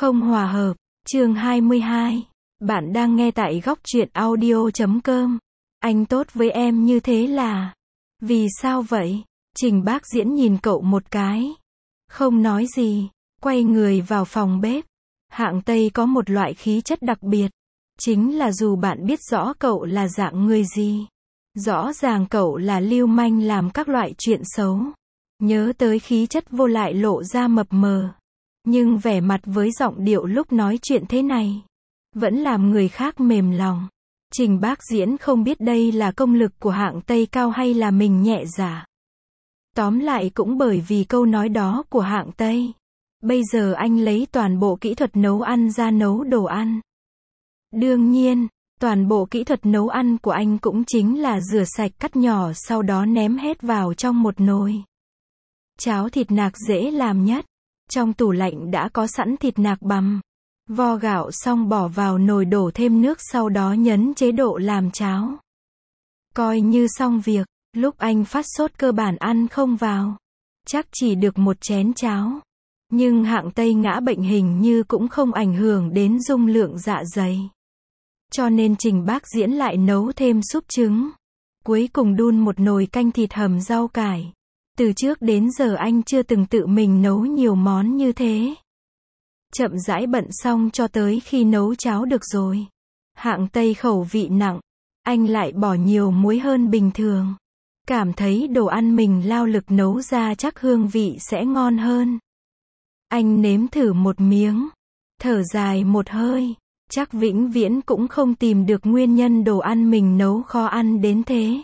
Không hòa hợp, chương 22. Bạn đang nghe tại góc truyện audio.com. Anh tốt với em như thế là... Vì sao vậy? Trình Bác Diễn nhìn cậu một cái. Không nói gì, quay người vào phòng bếp. Hạng Tây có một loại khí chất đặc biệt. Chính là dù bạn biết rõ cậu là dạng người gì. Rõ ràng cậu là lưu manh làm các loại chuyện xấu. Nhớ tới khí chất vô lại lộ ra mập mờ. Nhưng vẻ mặt với giọng điệu lúc nói chuyện thế này, vẫn làm người khác mềm lòng. Trình Bác Diễn không biết đây là công lực của Hạng Tây cao hay là mình nhẹ dạ. Tóm lại cũng bởi vì câu nói đó của Hạng Tây. Bây giờ anh lấy toàn bộ kỹ thuật nấu ăn ra nấu đồ ăn. Đương nhiên, toàn bộ kỹ thuật nấu ăn của anh cũng chính là rửa sạch cắt nhỏ sau đó ném hết vào trong một nồi. Cháo thịt nạc dễ làm nhất. Trong tủ lạnh đã có sẵn thịt nạc bằm. Vo gạo xong bỏ vào nồi đổ thêm nước sau đó nhấn chế độ làm cháo. Coi như xong việc, lúc anh phát sốt cơ bản ăn không vào. Chắc chỉ được một chén cháo. Nhưng Hạng Tây ngã bệnh hình như cũng không ảnh hưởng đến dung lượng dạ dày. Cho nên Trình Bác Diễn lại nấu thêm súp trứng. Cuối cùng đun một nồi canh thịt hầm rau cải. Từ trước đến giờ anh chưa từng tự mình nấu nhiều món như thế. Chậm rãi bận xong cho tới khi nấu cháo được rồi. Hạng Tây khẩu vị nặng. Anh lại bỏ nhiều muối hơn bình thường. Cảm thấy đồ ăn mình lao lực nấu ra chắc hương vị sẽ ngon hơn. Anh nếm thử một miếng. Thở dài một hơi. Chắc vĩnh viễn cũng không tìm được nguyên nhân đồ ăn mình nấu khó ăn đến thế.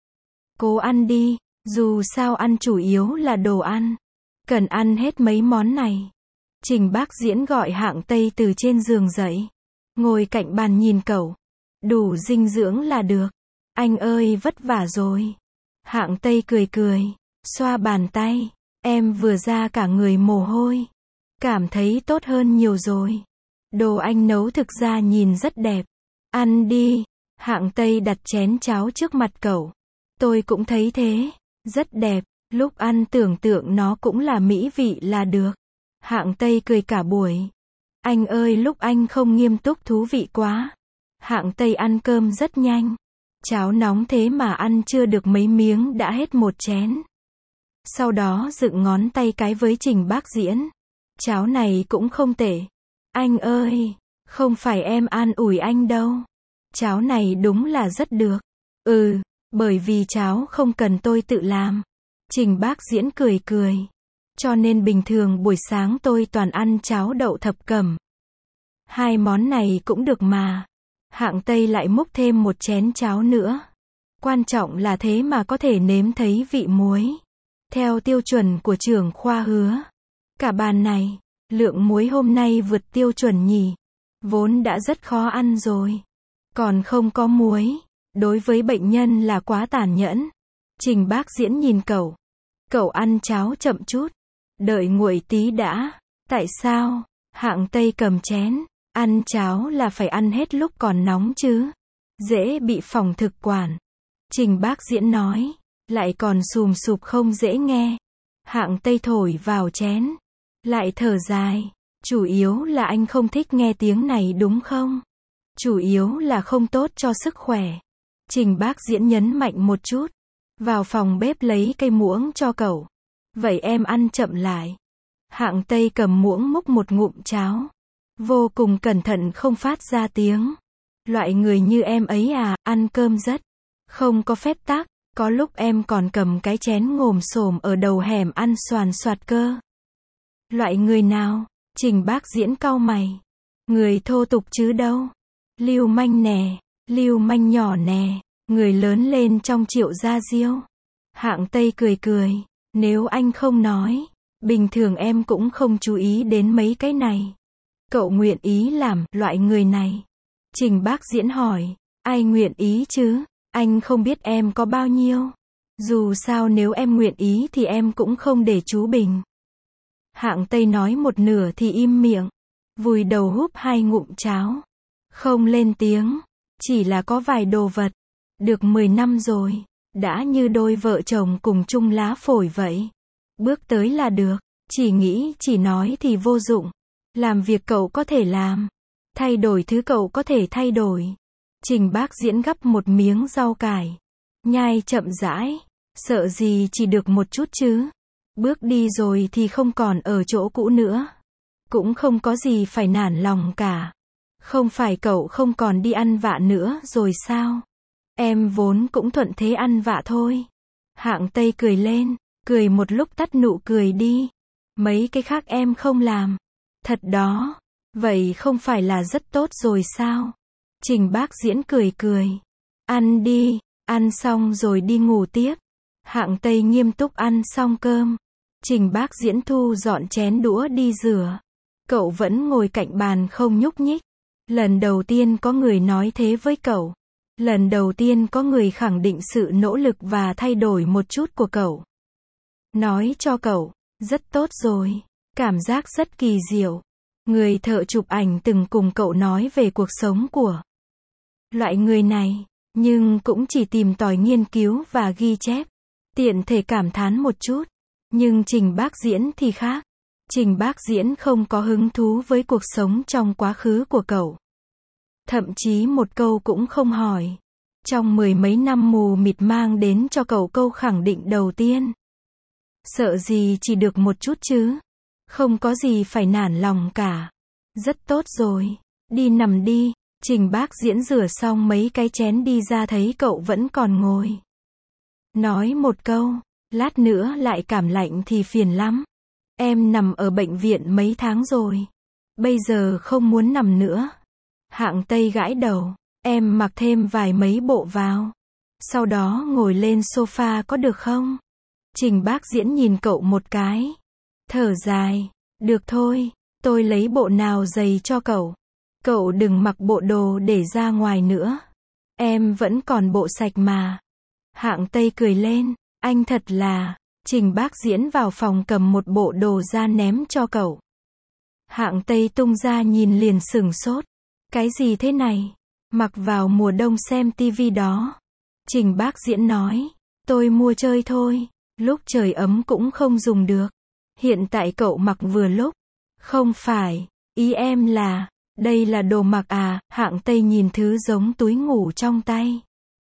Cố ăn đi. Dù sao ăn chủ yếu là đồ ăn. Cần ăn hết mấy món này. Trình Bác Diễn gọi Hạng Tây từ trên giường dậy. Ngồi cạnh bàn nhìn cậu. Đủ dinh dưỡng là được. Anh ơi vất vả rồi. Hạng Tây cười cười. Xoa bàn tay. Em vừa ra cả người mồ hôi. Cảm thấy tốt hơn nhiều rồi. Đồ anh nấu thực ra nhìn rất đẹp. Ăn đi. Hạng Tây đặt chén cháo trước mặt cậu. Tôi cũng thấy thế. Rất đẹp, lúc ăn tưởng tượng nó cũng là mỹ vị là được. Hạng Tây cười cả buổi. Anh ơi lúc anh không nghiêm túc thú vị quá. Hạng Tây ăn cơm rất nhanh. Cháo nóng thế mà ăn chưa được mấy miếng đã hết một chén. Sau đó dựng ngón tay cái với Trình Bác Diễn. Cháo này cũng không tệ. Anh ơi, không phải em an ủi anh đâu. Cháo này đúng là rất được. Bởi vì cháo không cần tôi tự làm. Trình Bác Diễn cười cười. Cho nên bình thường buổi sáng tôi toàn ăn cháo đậu thập cẩm. Hai món này cũng được mà. Hạng Tây lại múc thêm một chén cháo nữa. Quan trọng là thế mà có thể nếm thấy vị muối. Theo tiêu chuẩn của trưởng khoa hứa. Cả bàn này, lượng muối hôm nay vượt tiêu chuẩn nhỉ. Vốn đã rất khó ăn rồi. Còn không có muối. Đối với bệnh nhân là quá tàn nhẫn. Trình Bác Diễn nhìn cậu. Cậu ăn cháo chậm chút. Đợi nguội tí đã. Tại sao? Hạng Tây cầm chén. Ăn cháo là phải ăn hết lúc còn nóng chứ. Dễ bị phòng thực quản. Trình Bác Diễn nói. Lại còn sùm sụp không dễ nghe. Hạng Tây thổi vào chén. Lại thở dài. Chủ yếu là anh không thích nghe tiếng này đúng không? Chủ yếu là không tốt cho sức khỏe. Trình Bác Diễn nhấn mạnh một chút. Vào phòng bếp lấy cây muỗng cho cậu. Vậy em ăn chậm lại. Hạng Tây cầm muỗng múc một ngụm cháo. Vô cùng cẩn thận không phát ra tiếng. Loại người như em ấy à, ăn cơm rất không có phép tắc. Có lúc em còn cầm cái chén ngồm xổm ở đầu hẻm ăn xoàn xoạt cơ. Loại người nào? Trình Bác Diễn cau mày. Người thô tục chứ đâu. Lưu manh nè. Lưu manh nhỏ nè. Người lớn lên trong Triệu Gia Diêu. Hạng Tây cười cười. Nếu anh không nói. Bình thường em cũng không chú ý đến mấy cái này. Cậu nguyện ý làm loại người này. Trình Bác Diễn hỏi. Ai nguyện ý chứ? Anh không biết em có bao nhiêu. Dù sao nếu em nguyện ý thì em cũng không để chú Bình. Hạng Tây nói một nửa thì im miệng. Vùi đầu húp hai ngụm cháo. Không lên tiếng. Chỉ là có vài đồ vật. Được 10 năm rồi. Đã như đôi vợ chồng cùng chung lá phổi vậy. Bước tới là được. Chỉ nghĩ chỉ nói thì vô dụng. Làm việc cậu có thể làm. Thay đổi thứ cậu có thể thay đổi. Trình Bác Diễn gắp một miếng rau cải. Nhai chậm rãi. Sợ gì chỉ được một chút chứ. Bước đi rồi thì không còn ở chỗ cũ nữa. Cũng không có gì phải nản lòng cả. Không phải cậu không còn đi ăn vạ nữa rồi sao? Em vốn cũng thuận thế ăn vạ thôi. Hạng Tây cười lên, cười một lúc tắt nụ cười đi. Mấy cái khác em không làm. Thật đó. Vậy không phải là rất tốt rồi sao? Trình Bác Diễn cười cười. Ăn đi, ăn xong rồi đi ngủ tiếp. Hạng Tây nghiêm túc ăn xong cơm. Trình Bác Diễn thu dọn chén đũa đi rửa. Cậu vẫn ngồi cạnh bàn không nhúc nhích. Lần đầu tiên có người nói thế với cậu. Lần đầu tiên có người khẳng định sự nỗ lực và thay đổi một chút của cậu. Nói cho cậu, rất tốt rồi. Cảm giác rất kỳ diệu. Người thợ chụp ảnh từng cùng cậu nói về cuộc sống của loại người này, nhưng cũng chỉ tìm tòi nghiên cứu và ghi chép. Tiện thể cảm thán một chút. Nhưng Trình Bác Diễn thì khác. Trình Bác Diễn không có hứng thú với cuộc sống trong quá khứ của cậu. Thậm chí một câu cũng không hỏi. Trong 10 mấy năm mù mịt mang đến cho cậu câu khẳng định đầu tiên. Sợ gì chỉ được một chút chứ. Không có gì phải nản lòng cả. Rất tốt rồi. Đi nằm đi. Trình Bác Diễn rửa xong mấy cái chén đi ra thấy cậu vẫn còn ngồi. Nói một câu. Lát nữa lại cảm lạnh thì phiền lắm. Em nằm ở bệnh viện mấy tháng rồi. Bây giờ không muốn nằm nữa. Hạng Tây gãi đầu. Em mặc thêm vài mấy bộ vào. Sau đó ngồi lên sofa có được không? Trình Bác Diễn nhìn cậu một cái. Thở dài. Được thôi, tôi lấy bộ nào dày cho cậu. Cậu đừng mặc bộ đồ để ra ngoài nữa. Em vẫn còn bộ sạch mà. Hạng Tây cười lên. Anh thật là. Trình Bác Diễn vào phòng cầm một bộ đồ ra ném cho cậu. Hạng Tây tung ra nhìn liền sửng sốt. Cái gì thế này? Mặc vào mùa đông xem tivi đó. Trình Bác Diễn nói. Tôi mua chơi thôi. Lúc trời ấm cũng không dùng được. Hiện tại cậu mặc vừa lúc. Không phải. Ý em là. Đây là đồ mặc à? Hạng Tây nhìn thứ giống túi ngủ trong tay.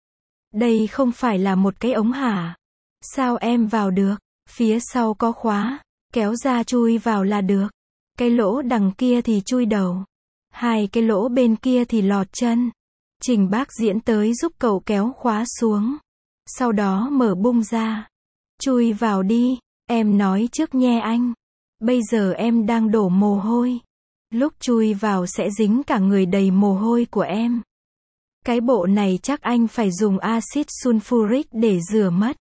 Đây không phải là một cái ống hả? Sao em vào được? Phía sau có khóa. Kéo ra chui vào là được. Cái lỗ đằng kia thì chui đầu. Hai cái lỗ bên kia thì lọt chân. Trình Bác Diễn tới giúp cậu kéo khóa xuống. Sau đó mở bung ra. Chui vào đi. Em nói trước nghe anh. Bây giờ em đang đổ mồ hôi. Lúc chui vào sẽ dính cả người đầy mồ hôi của em. Cái bộ này chắc anh phải dùng axit sulfuric để rửa mất.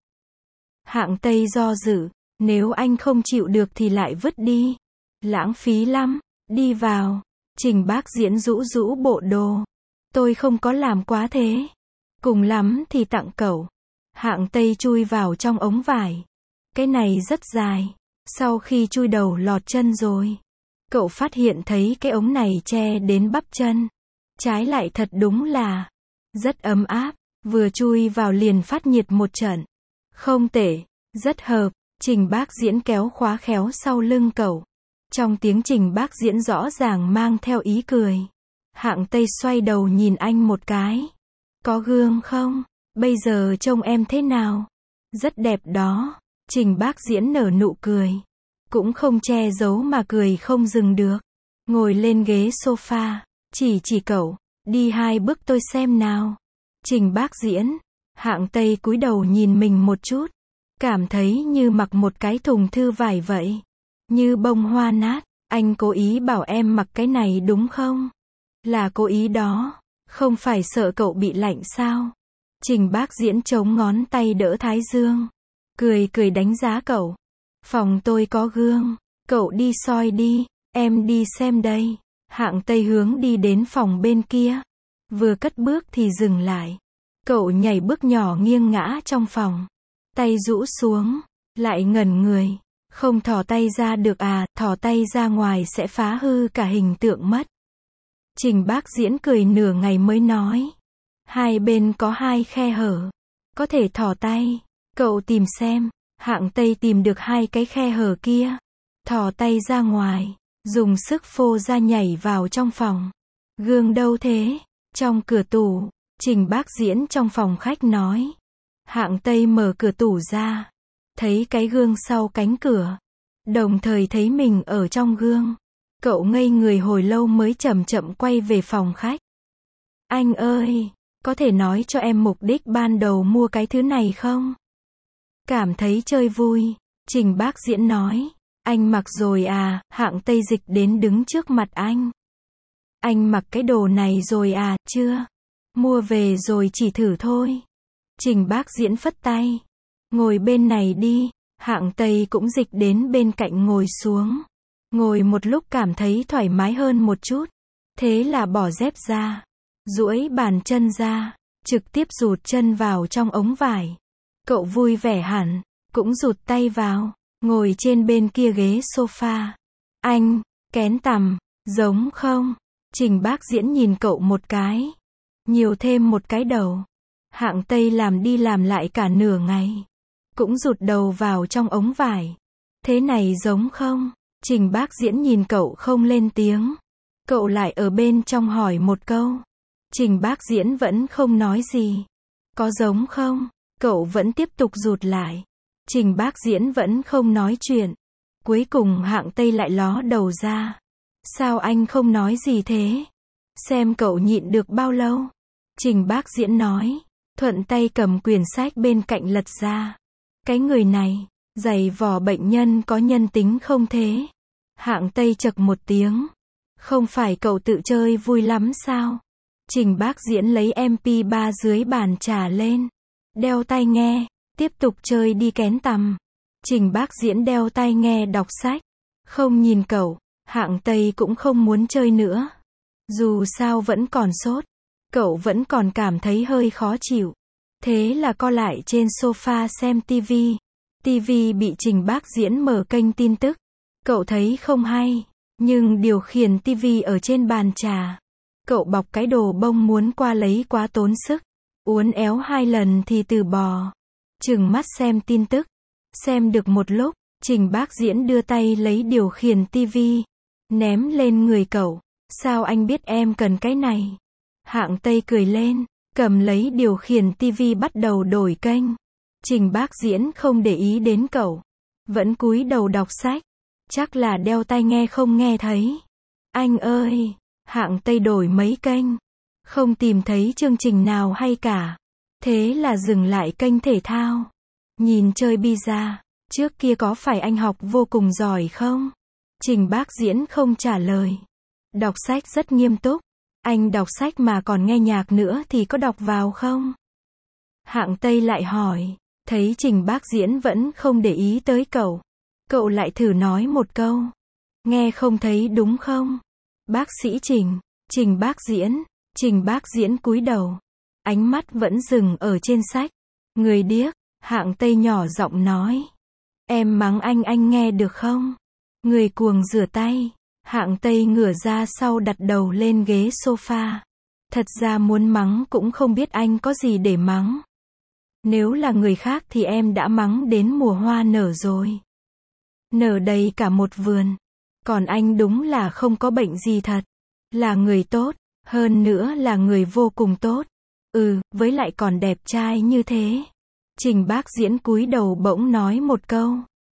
Hạng Tây do dự. Nếu anh không chịu được thì lại vứt đi. Lãng phí lắm. Đi vào. Trình Bác Diễn rũ rũ bộ đồ. Tôi không có làm quá thế. Cùng lắm thì tặng cậu. Hạng Tây chui vào trong ống vải. Cái này rất dài. Sau khi chui đầu lọt chân rồi. Cậu phát hiện thấy cái ống này che đến bắp chân. Trái lại thật đúng là rất ấm áp. Vừa chui vào liền phát nhiệt một trận. Không tệ. Rất hợp. Trình Bác Diễn kéo khóa khéo sau lưng cậu. Trong tiếng Trình Bác Diễn rõ ràng mang theo ý cười. Hạng Tây xoay đầu nhìn anh một cái. Có gương không? Bây giờ trông em thế nào? Rất đẹp đó. Trình Bác Diễn nở nụ cười. Cũng không che giấu mà cười không dừng được. Ngồi lên ghế sofa. Chỉ cậu. Đi 2 bước tôi xem nào. Trình Bác Diễn. Hạng Tây cúi đầu nhìn mình một chút. Cảm thấy như mặc một cái thùng thư vải vậy. Như bông hoa nát. Anh cố ý bảo em mặc cái này đúng không? Là cố ý đó. Không phải sợ cậu bị lạnh sao? Trình Bác Diễn chống ngón tay đỡ thái dương. Cười đánh giá cậu. Phòng tôi có gương. Cậu đi soi đi. Em đi xem đây. Hạng Tây hướng đi đến phòng bên kia. Vừa cất bước thì dừng lại. Cậu nhảy bước nhỏ nghiêng ngã trong phòng. Tay rũ xuống. Lại ngẩn người. Không thò tay ra được à? Thò tay ra ngoài sẽ phá hư cả hình tượng mất. Trình Bác Diễn cười nửa ngày mới nói. Hai bên có 2 khe hở. Có thể thò tay. Cậu tìm xem. Hạng Tây tìm được 2 cái khe hở kia. Thò tay ra ngoài. dùng sức phô ra nhảy vào trong phòng. Gương đâu thế? Trong cửa tủ, Trình Bác Diễn trong phòng khách nói. Hạng Tây mở cửa tủ ra, thấy cái gương sau cánh cửa, đồng thời thấy mình ở trong gương. Cậu ngây người hồi lâu mới chậm chậm quay về phòng khách. Anh ơi, có thể nói cho em mục đích ban đầu mua cái thứ này không? Cảm thấy chơi vui, Trình Bác Diễn nói. Anh mặc rồi à? Hạng Tây dịch đến đứng trước mặt anh. Anh mặc cái đồ này rồi à? Chưa. Mua về rồi chỉ thử thôi. Trình Bác Diễn phất tay. Ngồi bên này đi. Hạng Tây cũng dịch đến bên cạnh ngồi xuống. Ngồi một lúc cảm thấy thoải mái hơn một chút. Thế là bỏ dép ra. Duỗi bàn chân ra. Trực tiếp rụt chân vào trong ống vải. Cậu vui vẻ hẳn. Cũng rụt tay vào. Ngồi trên bên kia ghế sofa. Anh, kén tằm, giống không? Trình Bác Diễn nhìn cậu một cái. Nhiều thêm một cái đầu. Hạng Tây làm đi làm lại cả nửa ngày. Cũng rụt đầu vào trong ống vải. Thế này giống không? Trình Bác Diễn nhìn cậu không lên tiếng. Cậu lại ở bên trong hỏi một câu. Trình Bác Diễn vẫn không nói gì. Có giống không? Cậu vẫn tiếp tục rụt lại. Trình Bác Diễn vẫn không nói chuyện. Cuối cùng Hạng Tây lại ló đầu ra. Sao anh không nói gì thế? Xem cậu nhịn được bao lâu? Trình Bác Diễn nói. Thuận tay cầm quyển sách bên cạnh lật ra. Cái người này, giày vò bệnh nhân có nhân tính không thế? Hạng Tây chậc một tiếng. Không phải cậu tự chơi vui lắm sao? Trình Bác Diễn lấy MP3 dưới bàn trà lên. Đeo tai nghe. Tiếp tục chơi đi kén tằm. Trình Bác Diễn đeo tai nghe đọc sách. Không nhìn cậu, Hạng Tây cũng không muốn chơi nữa. Dù sao vẫn còn sốt. Cậu vẫn còn cảm thấy hơi khó chịu. Thế là co lại trên sofa xem tivi. Tivi bị Trình Bác Diễn mở kênh tin tức. Cậu thấy không hay. Nhưng điều khiển tivi ở trên bàn trà. Cậu bọc cái đồ bông muốn qua lấy quá tốn sức. Uốn éo 2 lần thì từ bỏ. Trừng mắt xem tin tức. Xem được một lúc, Trình Bác Diễn đưa tay lấy điều khiển tivi. Ném lên người cậu. Sao anh biết em cần cái này? Hạng Tây cười lên. Cầm lấy điều khiển tivi bắt đầu đổi kênh. Trình Bác Diễn không để ý đến cậu. Vẫn cúi đầu đọc sách. Chắc là đeo tai nghe không nghe thấy. Anh ơi! Hạng Tây đổi mấy kênh. Không tìm thấy chương trình nào hay cả. Thế là dừng lại kênh thể thao. Nhìn chơi pizza. Trước kia có phải anh học vô cùng giỏi không? Trình Bác Diễn không trả lời. Đọc sách rất nghiêm túc. Anh đọc sách mà còn nghe nhạc nữa thì có đọc vào không? Hạng Tây lại hỏi. Thấy Trình Bác Diễn vẫn không để ý tới cậu. Cậu lại thử nói một câu. Nghe không thấy đúng không? Bác sĩ Trình. Trình Bác Diễn. Trình Bác Diễn cúi đầu. Ánh mắt vẫn dừng ở trên sách. Người điếc. Hạng Tây nhỏ giọng nói. Em mắng anh nghe được không? Người cuồng rửa tay. Hạng Tây ngửa ra sau đặt đầu lên ghế sofa. Thật ra muốn mắng cũng không biết anh có gì để mắng. Nếu là người khác thì em đã mắng đến mùa hoa nở rồi. Nở đầy cả một vườn. Còn anh đúng là không có bệnh gì thật. Là người tốt. Hơn nữa là người vô cùng tốt. Với lại còn đẹp trai như thế. Trình Bác Diễn cúi đầu bỗng nói một câu.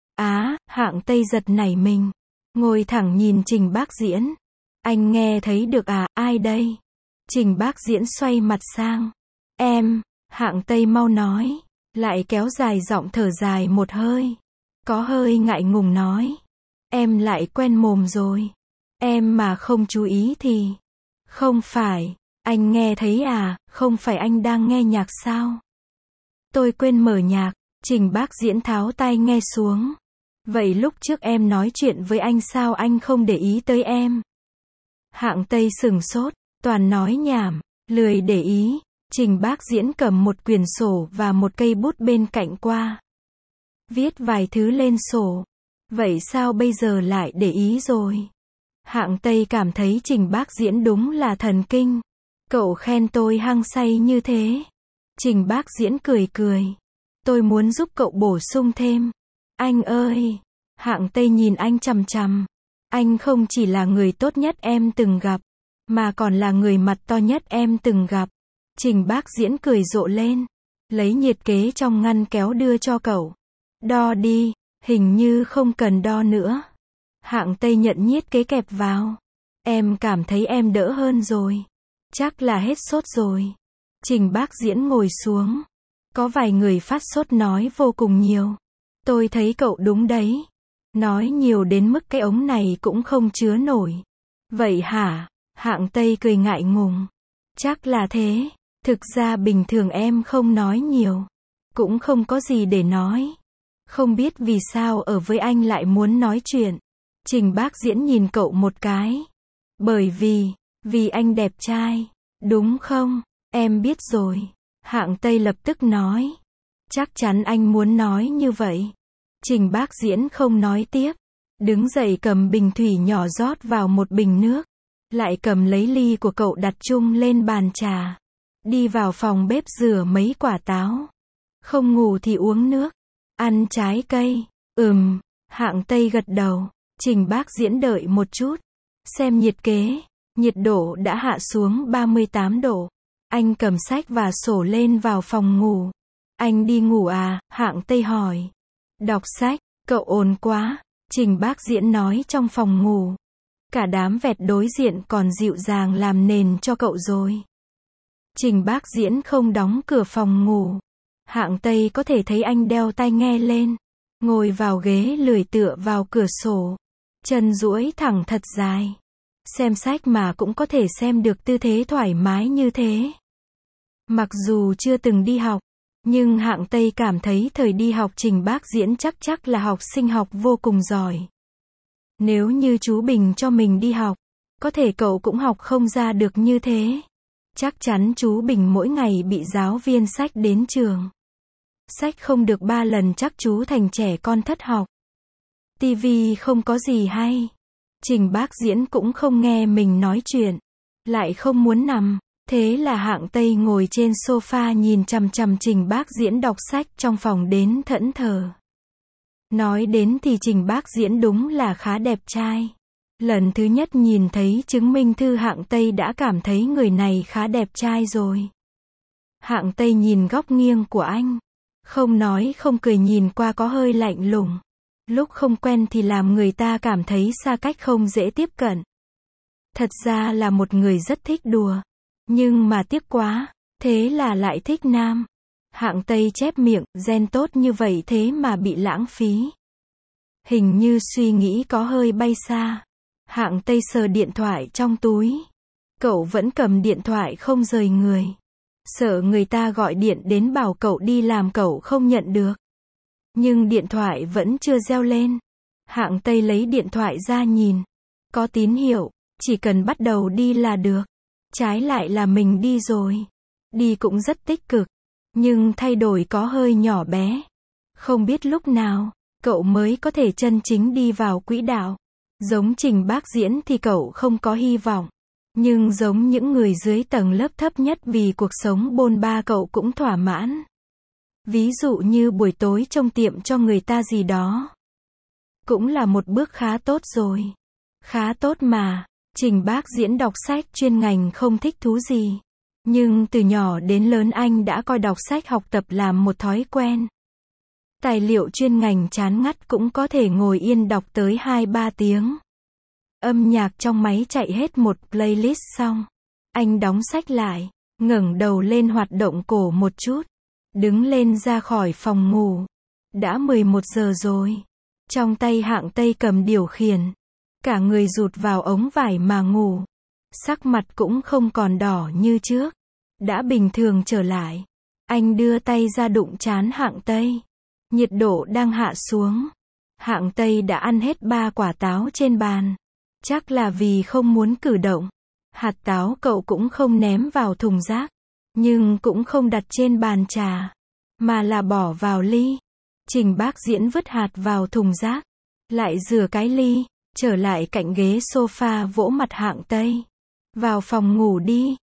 Hạng Tây giật nảy mình. Ngồi thẳng nhìn Trình Bác Diễn. Anh nghe thấy được à? Ai đây? Trình Bác Diễn xoay mặt sang. Em. Hạng Tây mau nói. Lại kéo dài giọng thở dài một hơi. Có hơi ngại ngùng nói. Em lại quen mồm rồi. Em mà không chú ý thì. Không phải. Anh nghe thấy à? Không phải anh đang nghe nhạc sao? Tôi quên mở nhạc. Trình Bác Diễn tháo tai nghe xuống. Vậy lúc trước em nói chuyện với anh sao anh không để ý tới em? Hạng Tây sừng sốt. Toàn nói nhảm. Lười để ý. Trình Bác Diễn cầm một quyển sổ và một cây bút bên cạnh qua. Viết vài thứ lên sổ. Vậy sao bây giờ lại để ý rồi? Hạng Tây cảm thấy Trình Bác Diễn đúng là thần kinh. Cậu khen tôi hăng say như thế. Trình Bác Diễn cười cười. Tôi muốn giúp cậu bổ sung thêm. Anh ơi! Hạng Tây nhìn anh chằm chằm. Anh không chỉ là người tốt nhất em từng gặp, mà còn là người mặt to nhất em từng gặp. Trình Bác Diễn cười rộ lên, lấy nhiệt kế trong ngăn kéo đưa cho cậu. Đo đi, hình như không cần đo nữa. Hạng Tây nhận nhiệt kế kẹp vào. Em cảm thấy em đỡ hơn rồi. Chắc là hết sốt rồi. Trình Bác Diễn ngồi xuống. Có vài người phát sốt nói vô cùng nhiều. Tôi thấy cậu đúng đấy. Nói nhiều đến mức cái ống này cũng không chứa nổi. Vậy hả? Hạng Tây cười ngại ngùng. Chắc là thế. Thực ra bình thường em không nói nhiều. Cũng không có gì để nói. Không biết vì sao ở với anh lại muốn nói chuyện. Trình Bác Diễn nhìn cậu một cái. Bởi vì anh đẹp trai. Đúng không? Em biết rồi. Hạng Tây lập tức nói. Chắc chắn anh muốn nói như vậy. Trình Bác Diễn không nói tiếp. Đứng dậy cầm bình thủy nhỏ rót vào một bình nước. Lại cầm lấy ly của cậu đặt chung lên bàn trà. Đi vào phòng bếp rửa mấy quả táo. Không ngủ thì uống nước. Ăn trái cây. Hạng Tây gật đầu. Trình Bác Diễn đợi một chút. Xem nhiệt kế. Nhiệt độ đã hạ xuống 38 độ. Anh cầm sách và sổ lên vào phòng ngủ. Anh đi ngủ à? Hạng Tây hỏi. Đọc sách, cậu ồn quá. Trình Bác Diễn nói trong phòng ngủ. Cả đám vẹt đối diện còn dịu dàng làm nền cho cậu rồi. Trình Bác Diễn không đóng cửa phòng ngủ. Hạng Tây có thể thấy anh đeo tai nghe lên. Ngồi vào ghế lười tựa vào cửa sổ. Chân duỗi thẳng thật dài. Xem sách mà cũng có thể xem được tư thế thoải mái như thế. Mặc dù chưa từng đi học, nhưng Hạng Tây cảm thấy thời đi học Trình Bác Diễn chắc là học sinh học vô cùng giỏi. Nếu như chú Bình cho mình đi học, có thể cậu cũng học không ra được như thế. Chắc chắn chú Bình mỗi ngày bị giáo viên xách đến trường. Xách không được 3 lần chắc chú thành trẻ con thất học. Tivi không có gì hay. Trình Bác Diễn cũng không nghe mình nói chuyện. Lại không muốn nằm. Thế là Hạng Tây ngồi trên sofa nhìn chằm chằm Trình Bác Diễn đọc sách trong phòng đến thẫn thờ. Nói đến thì Trình Bác Diễn đúng là khá đẹp trai. Lần thứ nhất nhìn thấy chứng minh thư Hạng Tây đã cảm thấy người này khá đẹp trai rồi. Hạng Tây nhìn góc nghiêng của anh. Không nói không cười nhìn qua có hơi lạnh lùng. Lúc không quen thì làm người ta cảm thấy xa cách không dễ tiếp cận. Thật ra là một người rất thích đùa. Nhưng mà tiếc quá. Thế là lại thích nam. Hạng Tây chép miệng, gen tốt như vậy thế mà bị lãng phí. Hình như suy nghĩ có hơi bay xa. Hạng Tây sờ điện thoại trong túi. Cậu vẫn cầm điện thoại không rời người. Sợ người ta gọi điện đến bảo cậu đi làm cậu không nhận được. Nhưng điện thoại vẫn chưa reo lên. Hạng Tây lấy điện thoại ra nhìn. Có tín hiệu, chỉ cần bắt đầu đi là được. Trái lại là mình đi rồi. Đi cũng rất tích cực. Nhưng thay đổi có hơi nhỏ bé. Không biết lúc nào, cậu mới có thể chân chính đi vào quỹ đạo. Giống Trình Bác Diễn thì cậu không có hy vọng. Nhưng giống những người dưới tầng lớp thấp nhất vì cuộc sống bôn ba cậu cũng thỏa mãn. Ví dụ như buổi tối trông tiệm cho người ta gì đó. Cũng là một bước khá tốt rồi. Khá tốt mà. Trình Bác Diễn đọc sách chuyên ngành không thích thú gì. Nhưng từ nhỏ đến lớn anh đã coi đọc sách học tập làm một thói quen. Tài liệu chuyên ngành chán ngắt cũng có thể ngồi yên đọc tới 2-3 tiếng. Âm nhạc trong máy chạy hết một playlist xong. Anh đóng sách lại, ngẩng đầu lên hoạt động cổ một chút. Đứng lên ra khỏi phòng ngủ. Đã 11 giờ rồi. Trong tay Hạng Tây cầm điều khiển. Cả người rụt vào ống vải mà ngủ. Sắc mặt cũng không còn đỏ như trước. Đã bình thường trở lại. Anh đưa tay ra đụng trán Hạng Tây. Nhiệt độ đang hạ xuống. Hạng Tây đã ăn hết 3 quả táo trên bàn. Chắc là vì không muốn cử động. Hạt táo cậu cũng không ném vào thùng rác. Nhưng cũng không đặt trên bàn trà. Mà là bỏ vào ly. Trình Bác Diễn vứt hạt vào thùng rác. Lại rửa cái ly. Trở lại cạnh ghế sofa vỗ mặt Hạng Tây. Vào phòng ngủ đi.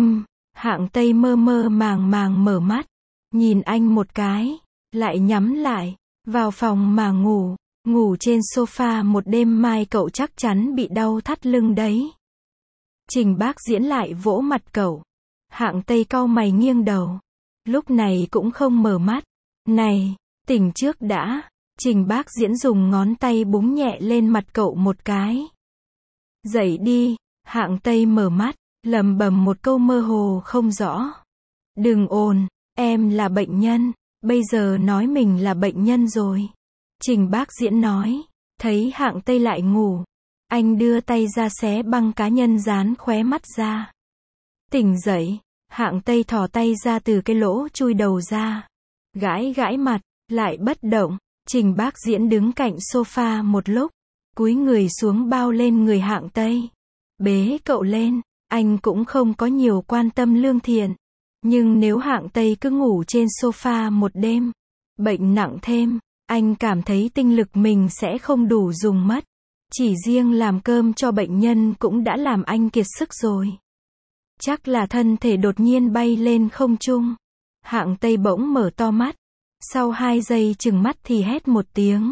Hạng Tây mơ mơ màng màng mở mắt. Nhìn anh một cái. Lại nhắm lại. Vào phòng mà ngủ. Ngủ trên sofa một đêm mai cậu chắc chắn bị đau thắt lưng đấy. Trình Bác Diễn lại vỗ mặt cậu. Hạng Tây cau mày nghiêng đầu. Lúc này cũng không mở mắt. Này, tỉnh trước đã. Trình Bác Diễn dùng ngón tay búng nhẹ lên mặt cậu một cái. Dậy đi. Hạng Tây mở mắt, lẩm bẩm một câu mơ hồ không rõ. Đừng ồn, em là bệnh nhân. Bây giờ nói mình là bệnh nhân rồi. Trình Bác Diễn nói. Thấy Hạng Tây lại ngủ. Anh đưa tay ra xé băng cá nhân dán khóe mắt ra. Tỉnh dậy. Hạng Tây thò tay ra từ cái lỗ chui đầu ra. Gãi gãi mặt, lại bất động. Trình Bác Diễn đứng cạnh sofa một lúc. Cúi người xuống bao lên người Hạng Tây. Bế cậu lên. Anh cũng không có nhiều quan tâm lương thiện. Nhưng nếu Hạng Tây cứ ngủ trên sofa một đêm, bệnh nặng thêm, anh cảm thấy tinh lực mình sẽ không đủ dùng mất. Chỉ riêng làm cơm cho bệnh nhân cũng đã làm anh kiệt sức rồi. Chắc là thân thể đột nhiên bay lên không trung. Hạng Tây bỗng mở to mắt. Sau 2 giây chừng mắt thì hét một tiếng.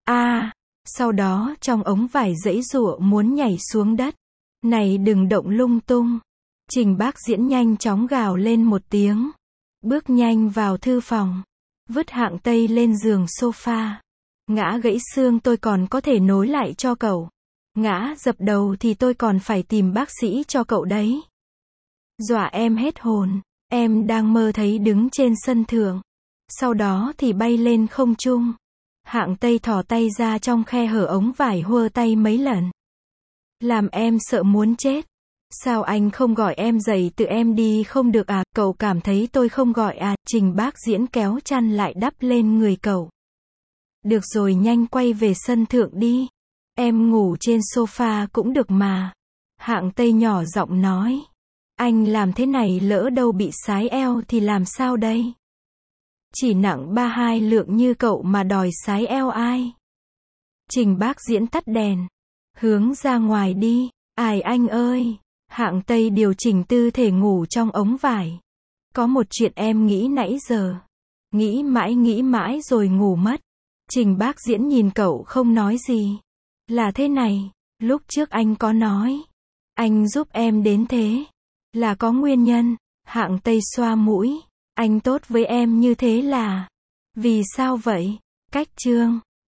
Sau đó trong ống vải giãy giụa muốn nhảy xuống đất. Này đừng động lung tung. Trình Bác Diễn nhanh chóng gào lên một tiếng. Bước nhanh vào thư phòng. Vứt Hạng Tây lên giường sofa. Ngã gãy xương tôi còn có thể nối lại cho cậu. Ngã dập đầu thì tôi còn phải tìm bác sĩ cho cậu đấy. Dọa em hết hồn. Em đang mơ thấy đứng trên sân thượng. Sau đó thì bay lên không trung. Hạng Tây thò tay ra trong khe hở ống vải hùa tay mấy lần. Làm em sợ muốn chết. Sao anh không gọi em dậy tự em đi không được à? Cậu cảm thấy tôi không gọi à? Trình Bác Diễn kéo chăn lại đắp lên người cậu. Được rồi, nhanh quay về sân thượng đi. Em ngủ trên sofa cũng được mà. Hạng Tây nhỏ giọng nói. Anh làm thế này lỡ đâu bị sái eo thì làm sao đây? Chỉ nặng 32 lượng như cậu mà đòi sái eo ai? Trình Bác Diễn tắt đèn. Hướng ra ngoài đi. Ai anh ơi. Hạng Tây điều chỉnh tư thể ngủ trong ống vải. Có một chuyện em nghĩ nãy giờ. Nghĩ mãi rồi ngủ mất. Trình Bác Diễn nhìn cậu không nói gì. Là thế này. Lúc trước anh có nói. Anh giúp em đến thế. Là có nguyên nhân. Hạng Tây xoa mũi. Anh tốt với em như thế là. Vì sao vậy? Cách chương.